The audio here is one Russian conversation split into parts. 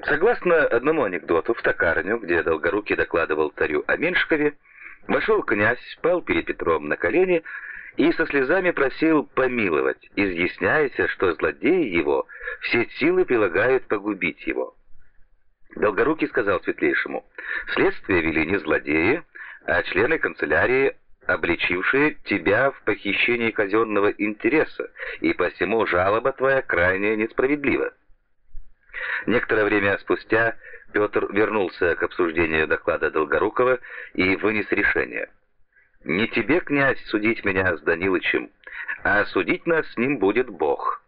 Согласно одному анекдоту, в токарню, где Долгорукий докладывал царю о Меншикове, вошел князь, пал перед Петром на колени и со слезами просил помиловать, изъясняясь, что злодеи его все силы прилагают погубить его. Долгорукий сказал светлейшему: «Следствие вели не злодеи, а члены канцелярии, обличившие тебя в похищении казенного интереса, и посему жалоба твоя крайне несправедлива». Некоторое время спустя Петр вернулся к обсуждению доклада Долгорукова и вынес решение: «Не тебе, князь, судить меня с Данилычем, а судить нас с ним будет Бог».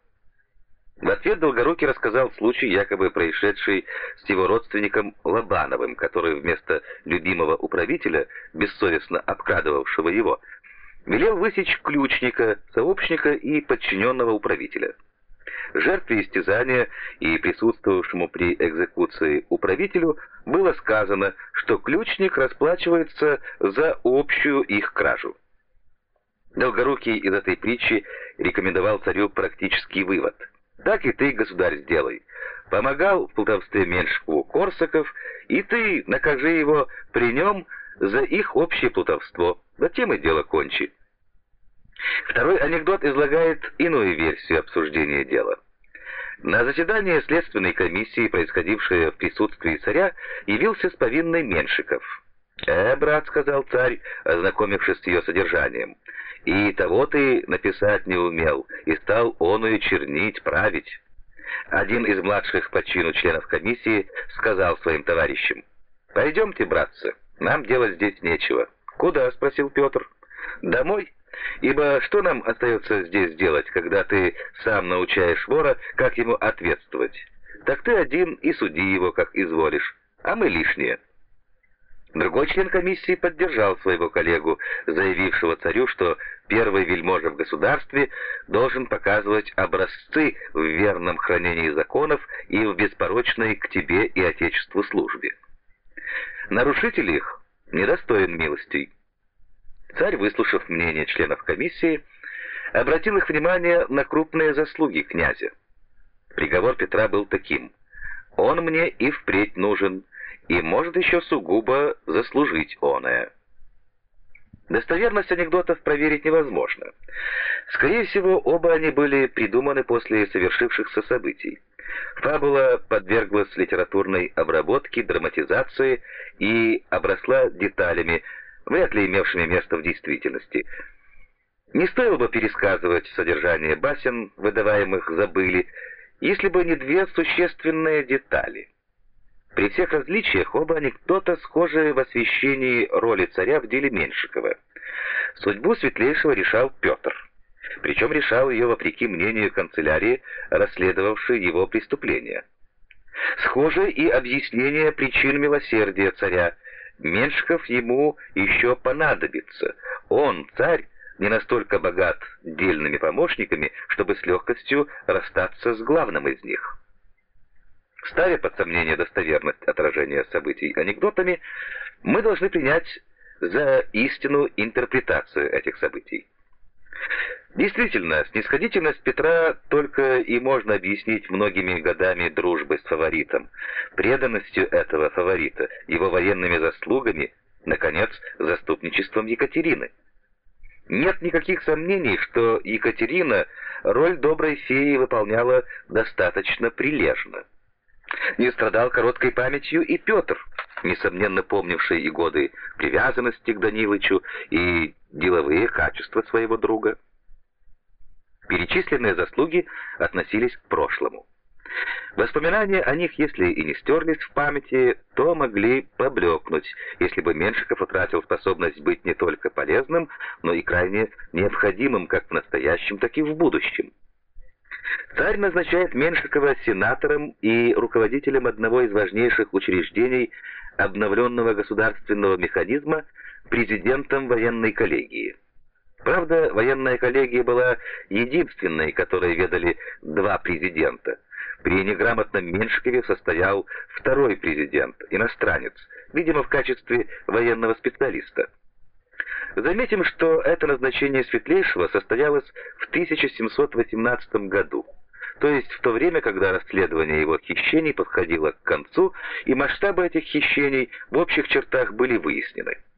В ответ Долгорукий рассказал случай, якобы происшедший с его родственником Лобановым, который вместо любимого управителя, бессовестно обкрадывавшего его, велел высечь ключника, сообщника и подчиненного управителя. Жертве истязания и присутствовавшему при экзекуции управителю было сказано, что ключник расплачивается за общую их кражу. Долгорукий из этой притчи рекомендовал царю практический вывод: «Так и ты, государь, сделай. Помогал в плутовстве Меншикову Корсаков, и ты накажи его при нем за их общее плутовство, затем и дело кончи». Второй анекдот излагает иную версию обсуждения дела. На заседание следственной комиссии, происходившее в присутствии царя, явился с повинной Меншиков. Брат», — сказал царь, ознакомившись с ее содержанием, — «и того ты написать не умел, и стал оную чернить, править». Один из младших по чину членов комиссии сказал своим товарищам: «Пойдемте, братцы, нам делать здесь нечего». «Куда?» — спросил Петр. «Домой. Ибо что нам остается здесь делать, когда ты сам научаешь вора, как ему ответствовать? Так ты один и суди его, как изволишь, а мы лишние». Другой член комиссии поддержал своего коллегу, заявившего царю, что первый вельможа в государстве должен показывать образцы в верном хранении законов и в беспорочной к тебе и Отечеству службе. Нарушитель их недостоин милостей. Царь, выслушав мнение членов комиссии, обратил их внимание на крупные заслуги князя. Приговор Петра был таким: «Он мне и впредь нужен, и может еще сугубо заслужить оное». Достоверность анекдотов проверить невозможно. Скорее всего, оба они были придуманы после совершившихся событий. Фабула подверглась литературной обработке, драматизации и обросла деталями, вряд ли имевшими место в действительности. Не стоило бы пересказывать содержание басен, выдаваемых за были, если бы не две существенные детали. При всех различиях оба анекдота схожи в освещении роли царя в деле Меншикова. Судьбу светлейшего решал Петр. Причем решал ее вопреки мнению канцелярии, расследовавшей его преступления. Схоже и объяснение причин милосердия царя. Меншиков ему еще понадобится. Он, царь, не настолько богат дельными помощниками, чтобы с легкостью расстаться с главным из них. Ставя под сомнение достоверность отражения событий анекдотами, мы должны принять за истину интерпретацию этих событий. Действительно, снисходительность Петра только и можно объяснить многими годами дружбы с фаворитом, преданностью этого фаворита, его военными заслугами, наконец, заступничеством Екатерины. Нет никаких сомнений, что Екатерина роль доброй феи выполняла достаточно прилежно. Не страдал короткой памятью и Петр, несомненно помнивший и годы привязанности к Данилычу, и деловые качества своего друга. Перечисленные заслуги относились к прошлому. Воспоминания о них, если и не стерлись в памяти, то могли поблекнуть, если бы Меншиков утратил способность быть не только полезным, но и крайне необходимым как в настоящем, так и в будущем. Царь назначает Меншикова сенатором и руководителем одного из важнейших учреждений обновленного государственного механизма, президентом военной коллегии. Правда, военная коллегия была единственной, которой ведали два президента. При неграмотном Меншикове состоял второй президент, иностранец, видимо, в качестве военного специалиста. Заметим, что это назначение светлейшего состоялось в 1718 году. то есть в то время, когда расследование его хищений подходило к концу, и масштабы этих хищений в общих чертах были выяснены.